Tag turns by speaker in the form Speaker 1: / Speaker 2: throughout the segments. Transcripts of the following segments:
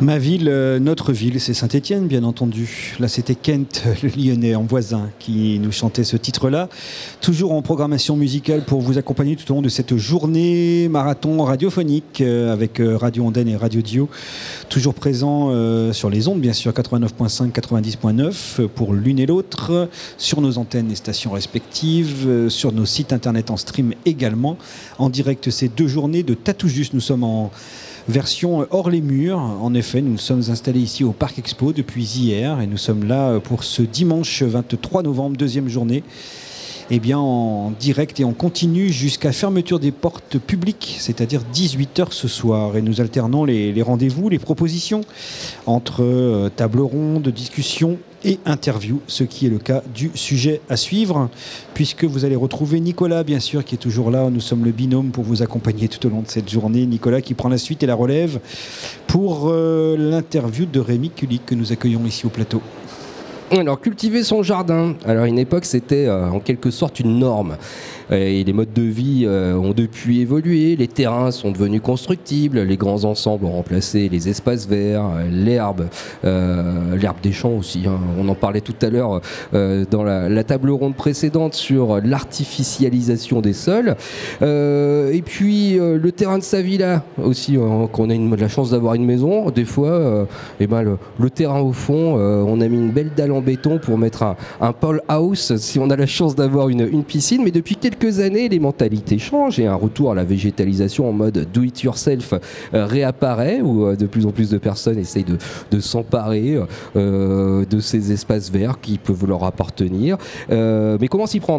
Speaker 1: Ma ville, notre ville, c'est Saint-Étienne, bien entendu. Là, c'était Kent, le Lyonnais en voisin, qui nous chantait ce titre-là. Toujours en programmation musicale pour vous accompagner tout au long de cette journée marathon radiophonique avec Radio Ondaine et Radio Dio. Toujours présent sur les ondes, bien sûr, 89.5, 90.9 pour l'une et l'autre, sur nos antennes et stations respectives, sur nos sites internet en stream également. En direct, ces 2 journées de Tatou Juste. Nous sommes en version hors les murs. En effet, nous sommes installés ici au Parc Expo depuis hier et nous sommes là pour ce dimanche 23 novembre, 2e journée. Eh bien, en direct et en continu jusqu'à fermeture des portes publiques, c'est-à-dire 18h ce soir. Et nous alternons les rendez-vous, les propositions entre table ronde, discussion et interview, ce qui est le cas du sujet à suivre, puisque vous allez retrouver Nicolas, bien sûr, qui est toujours là. Nous sommes le binôme pour vous accompagner tout au long de cette journée. Nicolas qui prend la suite et la relève pour l'interview de Rémi Kulik que nous accueillons ici au plateau.
Speaker 2: Alors, cultiver son jardin. Alors, à une époque, c'était en quelque sorte une norme. Et les modes de vie ont depuis évolué, les terrains sont devenus constructibles, les grands ensembles ont remplacé les espaces verts, l'herbe des champs aussi, hein. On en parlait tout à l'heure dans la table ronde précédente sur l'artificialisation des sols. Et puis le terrain de sa villa aussi, quand on a la chance d'avoir une maison, des fois, le terrain au fond, on a mis une belle dalle en béton pour mettre un pole house si on a la chance d'avoir une piscine, mais depuis quelques années, les mentalités changent et un retour à la végétalisation en mode do-it-yourself réapparaît, où de plus en plus de personnes essayent de s'emparer de ces espaces verts qui peuvent leur appartenir. Mais comment s'y prendre ?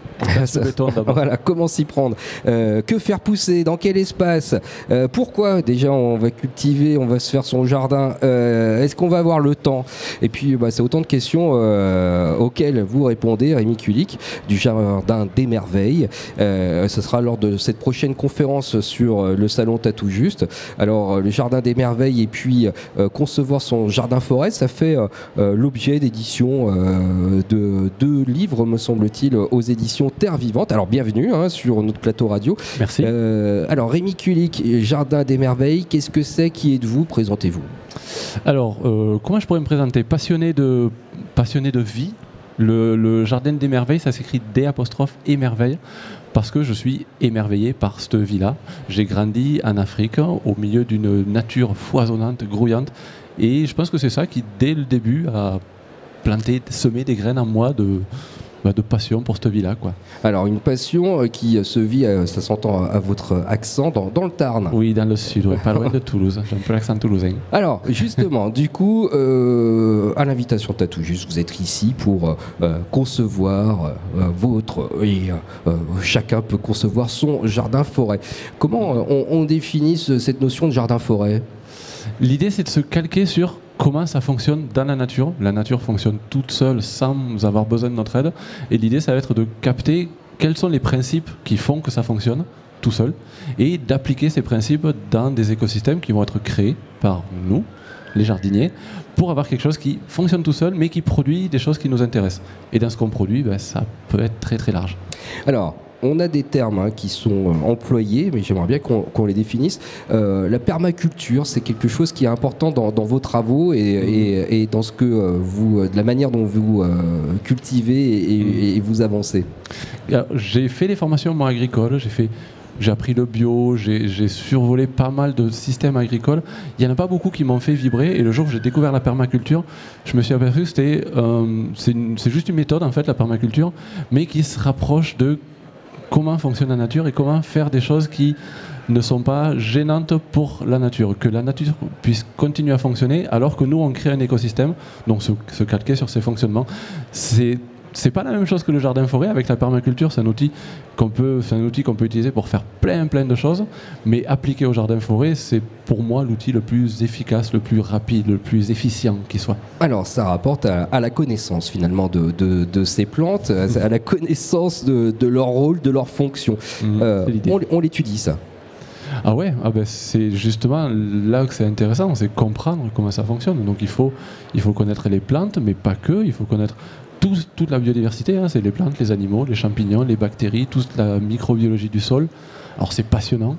Speaker 2: Voilà, comment s'y prendre, que faire pousser, dans quel espace, pourquoi déjà on va cultiver, on va se faire son jardin, est-ce qu'on va avoir le temps, et puis c'est autant de questions auxquelles vous répondez, Rémi Kulik du Jardin des Merveilles. Ce sera lors de cette prochaine conférence sur le salon Tatou Juste. Alors le Jardin des Merveilles et puis concevoir son jardin forêt, ça fait l'objet d'éditions de 2 livres, me semble-t-il, aux éditions Terre Vivante. Alors bienvenue sur notre plateau radio.
Speaker 3: Merci.
Speaker 2: Alors Rémi Kulik, Jardin des Merveilles, qu'est-ce que c'est, qui êtes-vous, présentez-vous.
Speaker 3: Alors comment je pourrais me présenter ? Passionné de vie. Le Jardin des Merveilles, ça s'écrit D''émerveille parce que je suis émerveillé par cette vie-là. J'ai grandi en Afrique au milieu d'une nature foisonnante, grouillante, et je pense que c'est ça qui dès le début a semé des graines en moi de passion pour cette vie-là, quoi.
Speaker 2: Alors une passion qui se vit, ça s'entend à votre accent, dans le Tarn.
Speaker 3: Oui, dans le sud, pas loin de Toulouse. J'ai un peu l'accent toulousain.
Speaker 2: Alors justement, du coup, à l'invitation Tatou Juste, vous êtes ici pour concevoir chacun peut concevoir son jardin-forêt. Comment on définit cette notion de jardin-forêt ?
Speaker 3: L'idée, c'est de se calquer sur comment ça fonctionne dans la nature. La nature fonctionne toute seule sans avoir besoin de notre aide. Et l'idée, ça va être de capter quels sont les principes qui font que ça fonctionne tout seul et d'appliquer ces principes dans des écosystèmes qui vont être créés par nous, les jardiniers, pour avoir quelque chose qui fonctionne tout seul mais qui produit des choses qui nous intéressent. Et dans ce qu'on produit, ça peut être très très large. Alors, on a des termes qui sont employés, mais j'aimerais bien qu'on les définisse. La permaculture, c'est quelque chose qui est important dans vos travaux et dans ce que de la manière dont vous cultivez et vous avancez. Alors, j'ai fait des formations agricoles, j'ai appris le bio, j'ai survolé pas mal de systèmes agricoles. Il n'y en a pas beaucoup qui m'ont fait vibrer. Et le jour où j'ai découvert la permaculture, je me suis aperçu que c'est juste une méthode, en fait, la permaculture, mais qui se rapproche de comment fonctionne la nature et comment faire des choses qui ne sont pas gênantes pour la nature, que la nature puisse continuer à fonctionner alors que nous on crée un écosystème, donc se calquer sur ces fonctionnements. C'est pas la même chose que le jardin forêt. Avec la permaculture, c'est un outil qu'on peut utiliser pour faire plein de choses, mais appliqué au jardin forêt, c'est pour moi l'outil le plus efficace, le plus rapide, le plus efficient qui soit.
Speaker 2: Alors ça rapporte à la connaissance finalement de ces plantes, à la connaissance de leur rôle, de leur fonction. On l'étudie ça.
Speaker 3: Ah ouais, c'est justement là que c'est intéressant, c'est comprendre comment ça fonctionne. Donc il faut connaître les plantes, mais pas que, il faut connaître toute la biodiversité, c'est les plantes, les animaux, les champignons, les bactéries, toute la microbiologie du sol. Alors c'est passionnant,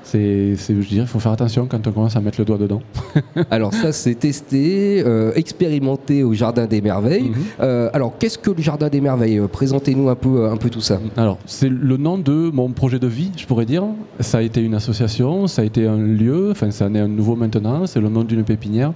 Speaker 3: Je dirais, il faut faire attention quand on commence à mettre le doigt dedans.
Speaker 2: Alors ça, c'est testé, expérimenté au Jardin des Merveilles. Alors, qu'est-ce que le Jardin des Merveilles? Présentez-nous un peu tout ça.
Speaker 3: Alors, c'est le nom de mon projet de vie, je pourrais dire. Ça a été une association, ça a été un lieu, enfin, ça en est un nouveau maintenant, c'est le nom d'une pépinière.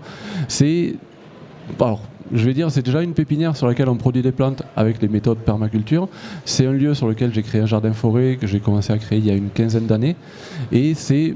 Speaker 3: Alors, je vais dire, c'est déjà une pépinière sur laquelle on produit des plantes avec les méthodes permaculture. C'est un lieu sur lequel j'ai créé un jardin-forêt que j'ai commencé à créer il y a une quinzaine d'années. Et c'est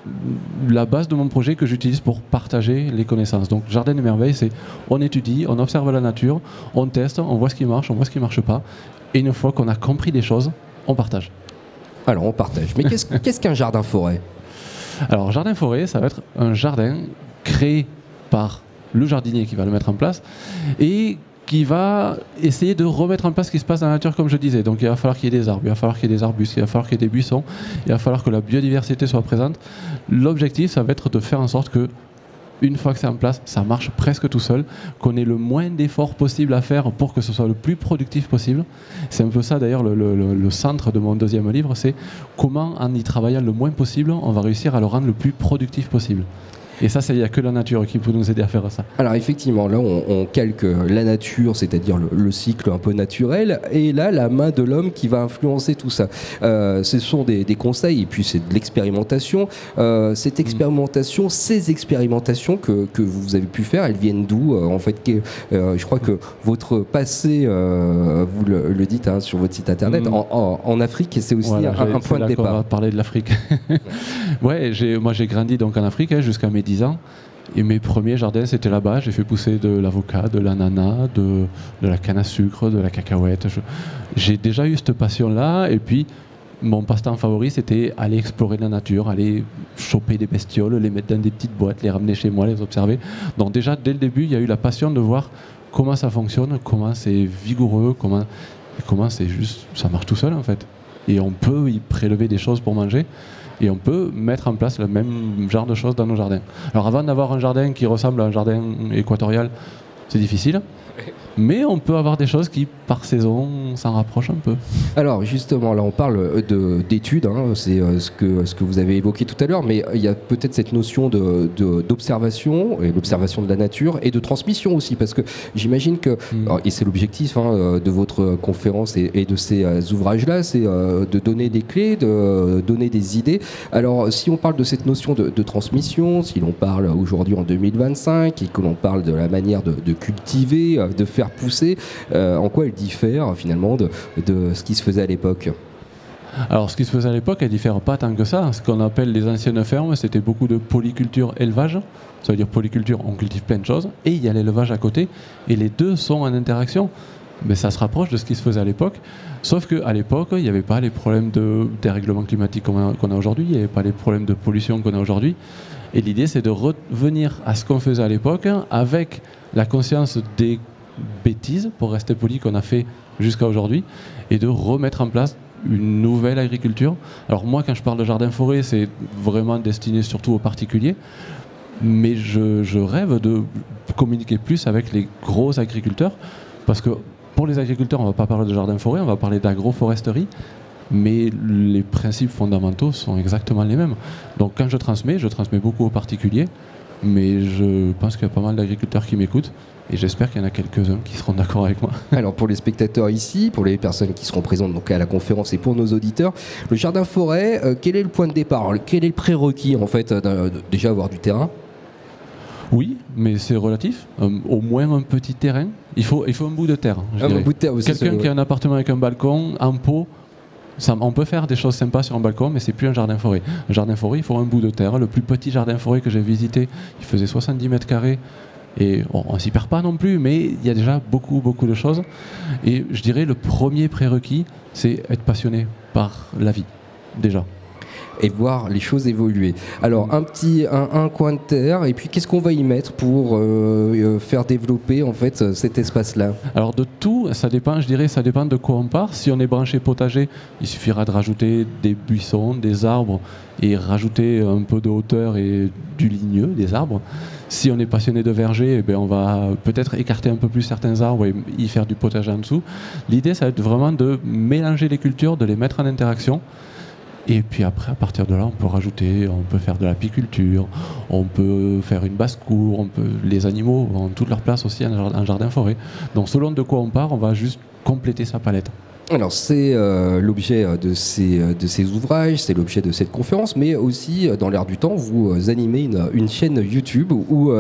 Speaker 3: la base de mon projet que j'utilise pour partager les connaissances. Donc, Jardin des Merveilles, c'est on étudie, on observe la nature, on teste, on voit ce qui marche, on voit ce qui ne marche pas. Et une fois qu'on a compris des choses, on partage.
Speaker 2: Alors, on partage. Mais qu'est-ce qu'un jardin-forêt?
Speaker 3: Alors, jardin-forêt, ça va être un jardin créé par le jardinier qui va le mettre en place et qui va essayer de remettre en place ce qui se passe dans la nature, comme je disais. Donc il va falloir qu'il y ait des arbres, il va falloir qu'il y ait des arbustes, il va falloir qu'il y ait des buissons, il va falloir que la biodiversité soit présente. L'objectif, ça va être de faire en sorte que, une fois que c'est en place, ça marche presque tout seul, qu'on ait le moins d'efforts possible à faire pour que ce soit le plus productif possible. C'est un peu ça d'ailleurs le centre de mon deuxième livre, c'est comment, en y travaillant le moins possible, on va réussir à le rendre le plus productif possible. Et ça, il n'y a que la nature qui peut nous aider à faire ça.
Speaker 2: Alors effectivement, là on calque la nature, c'est-à-dire le cycle un peu naturel, et là la main de l'homme qui va influencer tout ça. Ce sont des conseils, et puis c'est de l'expérimentation. Cette expérimentation, ces expérimentations que vous avez pu faire, elles viennent d'où en fait je crois que votre passé, vous le dites sur votre site internet, en Afrique, c'est aussi un point de départ.
Speaker 3: On va parler de l'Afrique. Ouais, moi j'ai grandi donc en Afrique jusqu'à mes 10 ans. Et mes premiers jardins, c'était là-bas. J'ai fait pousser de l'avocat, de l'ananas, de la canne à sucre, de la cacahuète. J'ai déjà eu cette passion-là. Et puis, mon passe-temps favori, c'était aller explorer la nature, aller choper des bestioles, les mettre dans des petites boîtes, les ramener chez moi, les observer. Donc déjà, dès le début, il y a eu la passion de voir comment ça fonctionne, comment c'est vigoureux, comment c'est juste, ça marche tout seul en fait. Et on peut y prélever des choses pour manger. Et on peut mettre en place le même genre de choses dans nos jardins. Alors avant d'avoir un jardin qui ressemble à un jardin équatorial, c'est difficile. Mais on peut avoir des choses qui, par saison, s'en rapprochent un peu.
Speaker 2: Alors justement, là on parle d'études, c'est ce que vous avez évoqué tout à l'heure, mais il y a peut-être cette notion d'observation, et l'observation de la nature, et de transmission aussi, parce que j'imagine que, et c'est l'objectif de votre conférence et de ces ouvrages-là, c'est de donner des clés, de donner des idées. Alors si on parle de cette notion de transmission, si l'on parle aujourd'hui en 2025, et que l'on parle de la manière de cultiver, de faire pousser, en quoi elle diffère finalement de ce qui se faisait à l'époque?
Speaker 3: Alors ce qui se faisait à l'époque, elle diffère pas tant que ça. Ce qu'on appelle les anciennes fermes, c'était beaucoup de polyculture élevage. Ça veut dire polyculture, on cultive plein de choses, et il y a l'élevage à côté, et les deux sont en interaction. Mais ça se rapproche de ce qui se faisait à l'époque, sauf qu'à l'époque, il n'y avait pas les problèmes de dérèglement climatique qu'on a aujourd'hui, il n'y avait pas les problèmes de pollution qu'on a aujourd'hui. Et l'idée, c'est de revenir à ce qu'on faisait à l'époque, avec la conscience des bêtises, pour rester poli, qu'on a fait jusqu'à aujourd'hui, et de remettre en place une nouvelle agriculture. Alors moi, quand je parle de jardin-forêt, c'est vraiment destiné surtout aux particuliers, mais je rêve de communiquer plus avec les gros agriculteurs, parce que pour les agriculteurs, on ne va pas parler de jardin-forêt, on va parler d'agroforesterie, mais les principes fondamentaux sont exactement les mêmes. Donc quand je transmets beaucoup aux particuliers, mais je pense qu'il y a pas mal d'agriculteurs qui m'écoutent, et j'espère qu'il y en a quelques-uns qui seront d'accord avec moi.
Speaker 2: Alors pour les spectateurs ici, pour les personnes qui seront présentes donc à la conférence et pour nos auditeurs, le jardin-forêt, quel est le point de départ? Quel est le prérequis en fait déjà avoir du terrain?
Speaker 3: Oui, mais c'est relatif. Au moins un petit terrain. Il faut un bout de terre. Un bout de terre, quelqu'un qui a un appartement avec un balcon, en pot, on peut faire des choses sympas sur un balcon, mais c'est plus un jardin-forêt. Un jardin-forêt, il faut un bout de terre. Le plus petit jardin-forêt que j'ai visité, il faisait 70 mètres carrés. Et on ne s'y perd pas non plus, mais il y a déjà beaucoup de choses. Et je dirais le premier prérequis, c'est être passionné par la vie, déjà.
Speaker 2: Et voir les choses évoluer. Alors un coin de terre, et puis qu'est-ce qu'on va y mettre pour faire développer en fait cet espace-là?
Speaker 3: Alors de tout, ça dépend, je dirais, ça dépend de quoi on part. Si on est branché potager, il suffira de rajouter des buissons, des arbres, et rajouter un peu de hauteur et du ligneux, des arbres. Si on est passionné de verger, on va peut-être écarter un peu plus certains arbres et y faire du potager en dessous. L'idée, ça va être vraiment de mélanger les cultures, de les mettre en interaction, Et puis après, à partir de là, on peut rajouter, on peut faire de l'apiculture, on peut faire une basse-cour, les animaux ont toute leur place aussi en jardin-forêt. Donc selon de quoi on part, on va juste compléter sa palette.
Speaker 2: Alors c'est l'objet de ces ouvrages, c'est l'objet de cette conférence, mais aussi dans l'air du temps, vous animez une chaîne YouTube où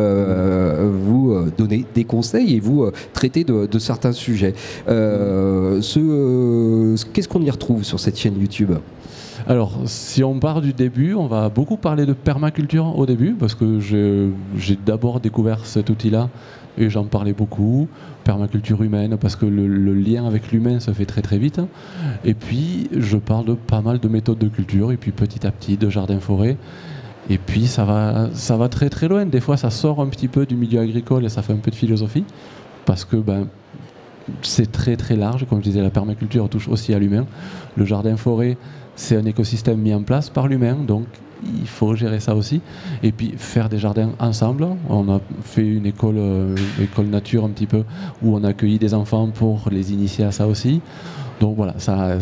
Speaker 2: vous donnez des conseils et vous traitez de certains sujets. Qu'est-ce qu'on y retrouve sur cette chaîne YouTube ?
Speaker 3: Alors, si on part du début, on va beaucoup parler de permaculture au début, parce que j'ai d'abord découvert cet outil-là et j'en parlais beaucoup. Permaculture humaine, parce que le lien avec l'humain se fait très très vite. Et puis, je parle de pas mal de méthodes de culture, et puis petit à petit de jardin-forêt. Et puis, ça va très très loin. Des fois, ça sort un petit peu du milieu agricole et ça fait un peu de philosophie, parce que c'est très très large. Comme je disais, la permaculture touche aussi à l'humain. Le jardin-forêt, c'est un écosystème mis en place par l'humain, donc il faut gérer ça aussi. Et puis faire des jardins ensemble. On a fait une école nature un petit peu, où on a accueilli des enfants pour les initier à ça aussi. Donc voilà,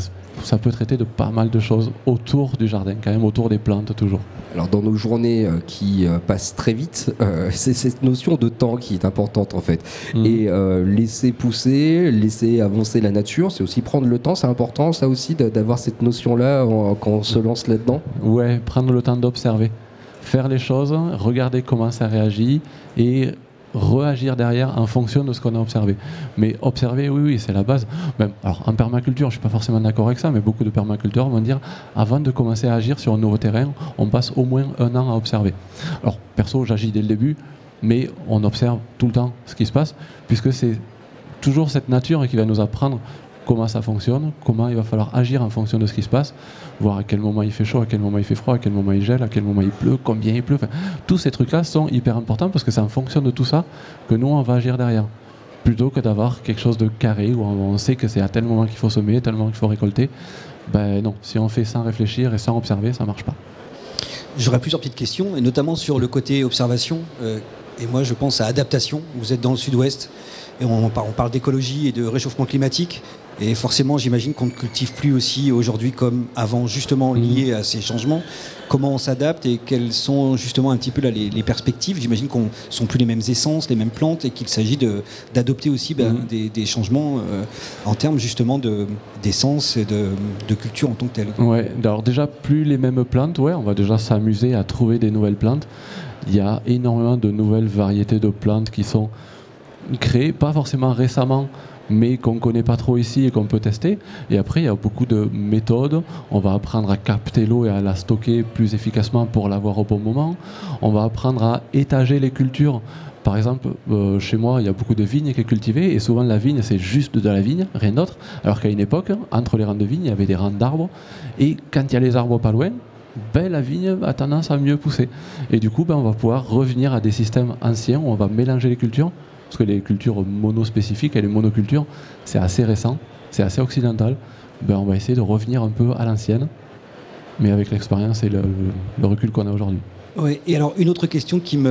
Speaker 3: ça peut traiter de pas mal de choses autour du jardin, quand même autour des plantes toujours.
Speaker 2: Alors dans nos journées qui passent très vite, c'est cette notion de temps qui est importante en fait. Et laisser pousser, laisser avancer la nature, c'est aussi prendre le temps, c'est important ça aussi d'avoir cette notion-là quand on se lance là-dedans.
Speaker 3: Ouais, prendre le temps d'observer, faire les choses, regarder comment ça réagit et réagir derrière en fonction de ce qu'on a observé. Mais observer, oui, c'est la base. Alors, en permaculture, je ne suis pas forcément d'accord avec ça, mais beaucoup de permaculteurs vont dire, avant de commencer à agir sur un nouveau terrain, on passe au moins 1 an à observer. Alors, perso, j'agis dès le début, mais on observe tout le temps ce qui se passe, puisque c'est toujours cette nature qui va nous apprendre comment ça fonctionne, comment il va falloir agir en fonction de ce qui se passe, voir à quel moment il fait chaud, à quel moment il fait froid, à quel moment il gèle, à quel moment il pleut, combien il pleut. Enfin, tous ces trucs-là sont hyper importants parce que c'est en fonction de tout ça que nous, on va agir derrière. Plutôt que d'avoir quelque chose de carré où on sait que c'est à tel moment qu'il faut semer, à tel moment qu'il faut récolter. Non, si on fait sans réfléchir et sans observer, ça ne marche pas.
Speaker 1: J'aurais plusieurs petites questions, et notamment sur le côté observation. Et moi, je pense à adaptation. Vous êtes dans le sud-ouest, et on parle d'écologie et de réchauffement climatique. Et forcément, j'imagine qu'on ne cultive plus aussi aujourd'hui comme avant, justement lié à ces changements. Comment on s'adapte et quelles sont justement un petit peu là, les perspectives ? J'imagine qu'on ne sont plus les mêmes essences, les mêmes plantes, et qu'il s'agit d'adopter aussi des changements en termes justement d'essence et de culture en tant que telle.
Speaker 3: Ouais, alors déjà, plus les mêmes plantes, on va déjà s'amuser à trouver des nouvelles plantes. Il y a énormément de nouvelles variétés de plantes qui sont créées, pas forcément récemment, mais qu'on ne connaît pas trop ici et qu'on peut tester. Et après, il y a beaucoup de méthodes. On va apprendre à capter l'eau et à la stocker plus efficacement pour l'avoir au bon moment. On va apprendre à étager les cultures. Par exemple, chez moi, il y a beaucoup de vignes qui est cultivée, et souvent la vigne, c'est juste de la vigne, rien d'autre. Alors qu'à une époque, entre les rangs de vignes, il y avait des rangs d'arbres. Et quand il y a les arbres pas loin, la vigne a tendance à mieux pousser. Et du coup, on va pouvoir revenir à des systèmes anciens où on va mélanger les cultures. Parce que les cultures monospécifiques et les monocultures, c'est assez récent, c'est assez occidental. On va essayer de revenir un peu à l'ancienne, mais avec l'expérience et le recul qu'on a aujourd'hui.
Speaker 1: Oui, et alors une autre question qui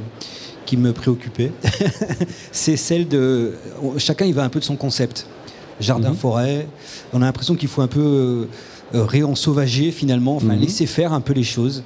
Speaker 1: me préoccupait, c'est celle de... Chacun, il va un peu de son concept. Jardin-forêt, on a l'impression qu'il faut un peu réensauvager finalement, laisser faire un peu les choses.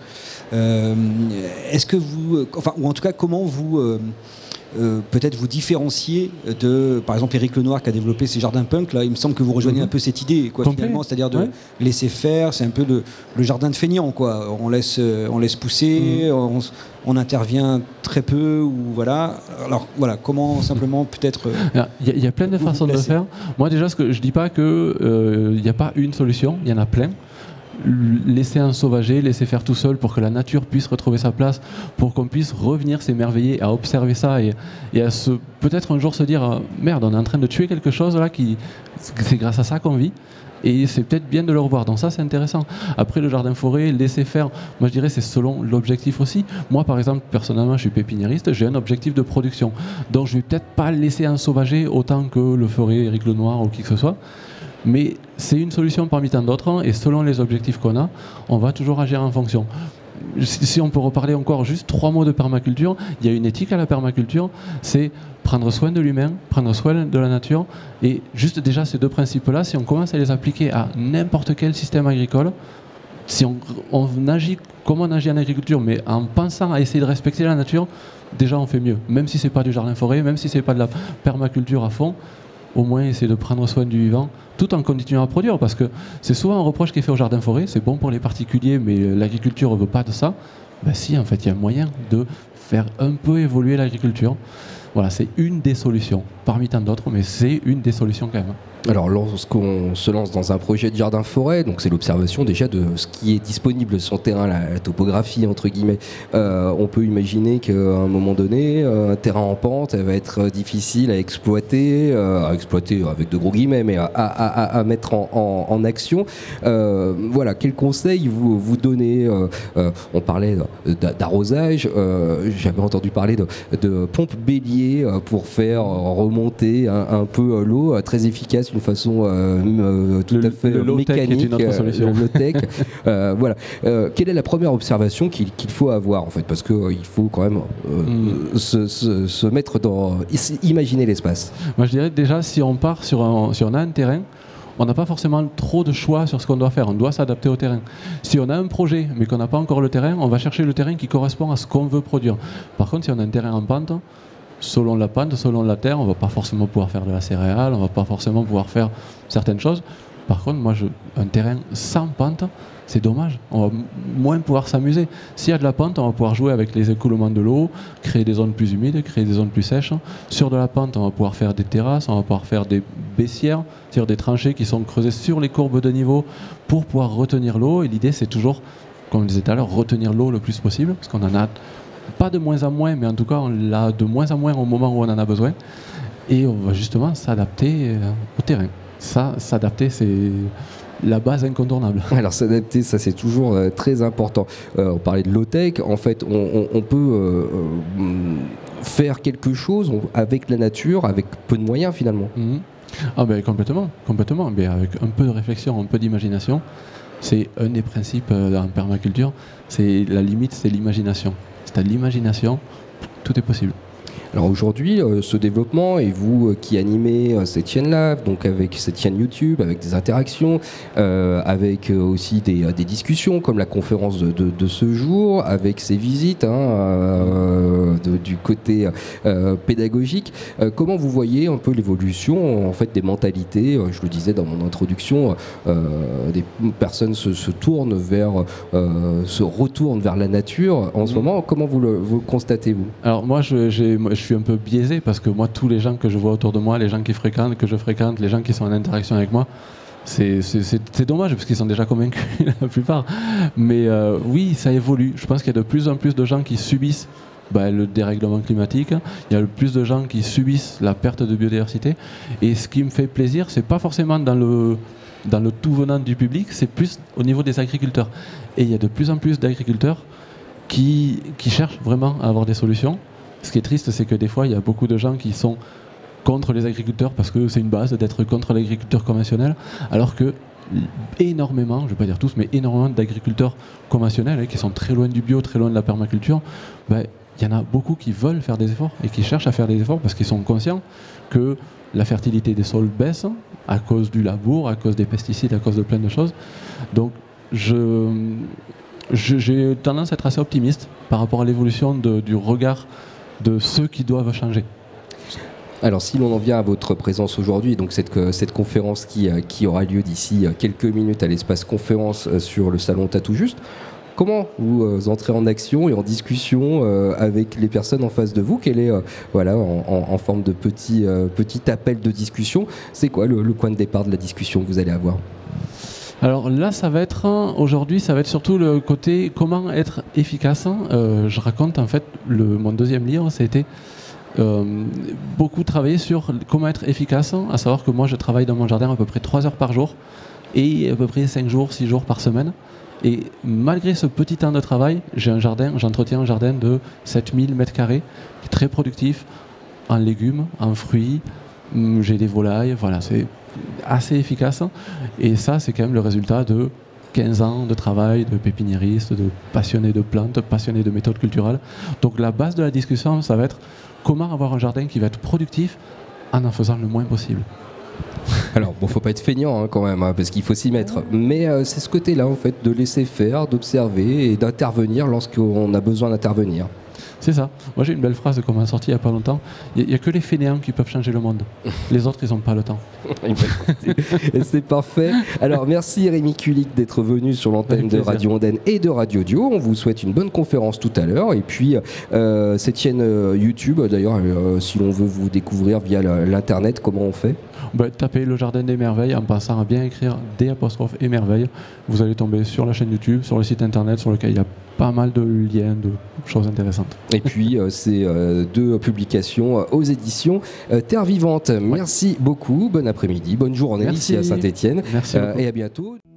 Speaker 1: Est-ce que vous... ou en tout cas, comment vous... peut-être vous différencier de, par exemple, Éric Lenoir qui a développé ses jardins punk. Là, il me semble que vous rejoignez un peu cette idée, finalement, c'est-à-dire de laisser faire. C'est un peu le jardin de feignant, quoi. On laisse pousser, on intervient très peu, ou voilà. Alors voilà, comment simplement peut-être.
Speaker 3: Il y a plein de façons de le faire. Moi, déjà, je dis pas que il n'y a pas une solution. Il y en a plein. Laisser ensauvager, laisser faire tout seul pour que la nature puisse retrouver sa place, pour qu'on puisse revenir s'émerveiller à observer ça et à peut-être un jour se dire merde, on est en train de tuer quelque chose là, c'est grâce à ça qu'on vit. Et c'est peut-être bien de le revoir. Donc ça, c'est intéressant. Après, le jardin-forêt, laisser faire, moi je dirais c'est selon l'objectif aussi. Moi, par exemple, personnellement, je suis pépiniériste, j'ai un objectif de production. Donc je vais peut-être pas laisser ensauvager autant que le ferait Éric Lenoir ou qui que ce soit. Mais c'est une solution parmi tant d'autres, et selon les objectifs qu'on a, on va toujours agir en fonction. Si on peut reparler encore juste 3 mots de permaculture, il y a une éthique à la permaculture, c'est prendre soin de l'humain, prendre soin de la nature, et juste déjà ces 2 principes-là, si on commence à les appliquer à n'importe quel système agricole, si on agit comme on agit en agriculture, mais en pensant à essayer de respecter la nature, déjà on fait mieux. Même si c'est pas du jardin-forêt, même si c'est pas de la permaculture à fond, au moins essayer de prendre soin du vivant, tout en continuant à produire, parce que c'est souvent un reproche qui est fait au jardin-forêt, c'est bon pour les particuliers, mais l'agriculture ne veut pas de ça. Ben si, en fait, il y a moyen de faire un peu évoluer l'agriculture. Voilà, c'est une des solutions, parmi tant d'autres, mais c'est une des solutions quand même.
Speaker 2: Alors lorsqu'on se lance dans un projet de jardin-forêt, donc c'est l'observation déjà de ce qui est disponible sur le terrain, la topographie entre guillemets, on peut imaginer qu'à un moment donné, un terrain en pente va être difficile à exploiter avec de gros guillemets, mais à mettre en action. Voilà, quel conseil vous donnez? On parlait d'arrosage, j'avais entendu parler de pompe bélier pour faire remonter un peu l'eau, très efficace, d'une façon tout à fait mécanique,
Speaker 3: le
Speaker 2: low-tech. Voilà. Quelle est la première observation qu'il faut avoir en fait, parce qu'il faut quand même se mettre imaginer l'espace.
Speaker 3: Moi je dirais déjà, si on part si on a un terrain, on n'a pas forcément trop de choix sur ce qu'on doit faire, on doit s'adapter au terrain. Si on a un projet mais qu'on n'a pas encore le terrain, on va chercher le terrain qui correspond à ce qu'on veut produire. Par contre, si on a un terrain en pente, selon la pente, selon la terre, on ne va pas forcément pouvoir faire de la céréale, on ne va pas forcément pouvoir faire certaines choses. Par contre, un terrain sans pente, c'est dommage. On va moins pouvoir s'amuser. S'il y a de la pente, on va pouvoir jouer avec les écoulements de l'eau, créer des zones plus humides, créer des zones plus sèches. Sur de la pente, on va pouvoir faire des terrasses, on va pouvoir faire des baissières, c'est-à-dire des tranchées qui sont creusées sur les courbes de niveau pour pouvoir retenir l'eau. Et l'idée, c'est toujours, comme je disais tout à l'heure, retenir l'eau le plus possible, parce qu'on en a pas de moins en moins, mais en tout cas, on l'a de moins en moins au moment où on en a besoin. Et on va justement s'adapter au terrain. Ça, s'adapter, c'est la base incontournable.
Speaker 2: Alors s'adapter, ça c'est toujours très important. On parlait de low-tech, en fait on peut faire quelque chose avec la nature, avec peu de moyens finalement.
Speaker 3: Ah ben complètement. Mais avec un peu de réflexion, un peu d'imagination, c'est un des principes en permaculture, c'est la limite, c'est l'imagination. C'est à l'imagination, tout est possible.
Speaker 2: Alors aujourd'hui, ce développement, et vous qui animez cette chaîne-là, donc avec cette chaîne YouTube, avec des interactions, avec aussi des discussions comme la conférence de ce jour, avec ces visites du côté pédagogique, comment vous voyez un peu l'évolution en fait des mentalités? Je le disais dans mon introduction, des personnes se tournent se retournent vers la nature en ce moment. Comment vous le constatez vous?
Speaker 3: Alors moi, je suis un peu biaisé parce que moi, tous les gens que je vois autour de moi, les gens que je fréquente, les gens qui sont en interaction avec moi, c'est dommage parce qu'ils sont déjà convaincus la plupart. Mais oui, ça évolue. Je pense qu'il y a de plus en plus de gens qui subissent le dérèglement climatique. Il y a de plus de gens qui subissent la perte de biodiversité. Et ce qui me fait plaisir, c'est pas forcément dans le tout venant du public, c'est plus au niveau des agriculteurs. Et il y a de plus en plus d'agriculteurs qui cherchent vraiment à avoir des solutions. Ce qui est triste, c'est que des fois, il y a beaucoup de gens qui sont contre les agriculteurs parce que c'est une base d'être contre l'agriculture conventionnelle, alors que énormément, je ne vais pas dire tous, mais énormément d'agriculteurs conventionnels qui sont très loin du bio, très loin de la permaculture, il y en a beaucoup qui veulent faire des efforts et qui cherchent à faire des efforts parce qu'ils sont conscients que la fertilité des sols baisse à cause du labour, à cause des pesticides, à cause de plein de choses. Donc, j'ai tendance à être assez optimiste par rapport à l'évolution du regard de ceux qui doivent changer.
Speaker 2: Alors si l'on en vient à votre présence aujourd'hui, donc cette conférence qui aura lieu d'ici quelques minutes à l'espace conférence sur le salon Tatou Juste, comment vous entrez en action et en discussion avec les personnes en face de vous? Quel est, en forme de petit appel de discussion, c'est quoi le point de départ de la discussion que vous allez avoir?
Speaker 3: Alors là, aujourd'hui, ça va être surtout le côté comment être efficace. Je raconte en fait, mon deuxième livre, c'était beaucoup travailler sur comment être efficace, à savoir que moi je travaille dans mon jardin à peu près 3 heures par jour et à peu près 5 jours, 6 jours par semaine. Et malgré ce petit temps de travail, j'entretiens un jardin de 7000 m², qui est très productif en légumes, en fruits, j'ai des volailles, voilà, c'est assez efficace. Et ça, c'est quand même le résultat de 15 ans de travail, de pépiniériste, de passionné de plantes, passionné de méthodes culturelles. Donc la base de la discussion, ça va être comment avoir un jardin qui va être productif en faisant le moins possible.
Speaker 2: Alors, bon, faut pas être feignant quand même, parce qu'il faut s'y mettre. Mais c'est ce côté-là, en fait, de laisser faire, d'observer et d'intervenir lorsqu'on a besoin d'intervenir.
Speaker 3: C'est ça. Moi, j'ai une belle phrase qu'on m'a sortie il n'y a pas longtemps. Il n'y a que les fainéants qui peuvent changer le monde. Les autres, ils n'ont pas le temps.
Speaker 2: Et c'est parfait. Alors, merci Rémi Kulik d'être venu sur l'antenne de Radio Ondaine et de Radio Dio. On vous souhaite une bonne conférence tout à l'heure. Et puis, cette chaîne YouTube, d'ailleurs, si l'on veut vous découvrir via l'Internet, comment on fait ?
Speaker 3: Tapez le Jardin des Merveilles en passant à bien écrire D' et Merveilles. Vous allez tomber sur la chaîne YouTube, sur le site internet sur lequel il y a pas mal de liens, de choses intéressantes.
Speaker 2: Et puis, c'est 2 publications aux éditions Terre Vivante. Merci beaucoup, bon après-midi, bonne journée ici à Saint-Étienne.
Speaker 3: Merci beaucoup.
Speaker 2: Et à bientôt.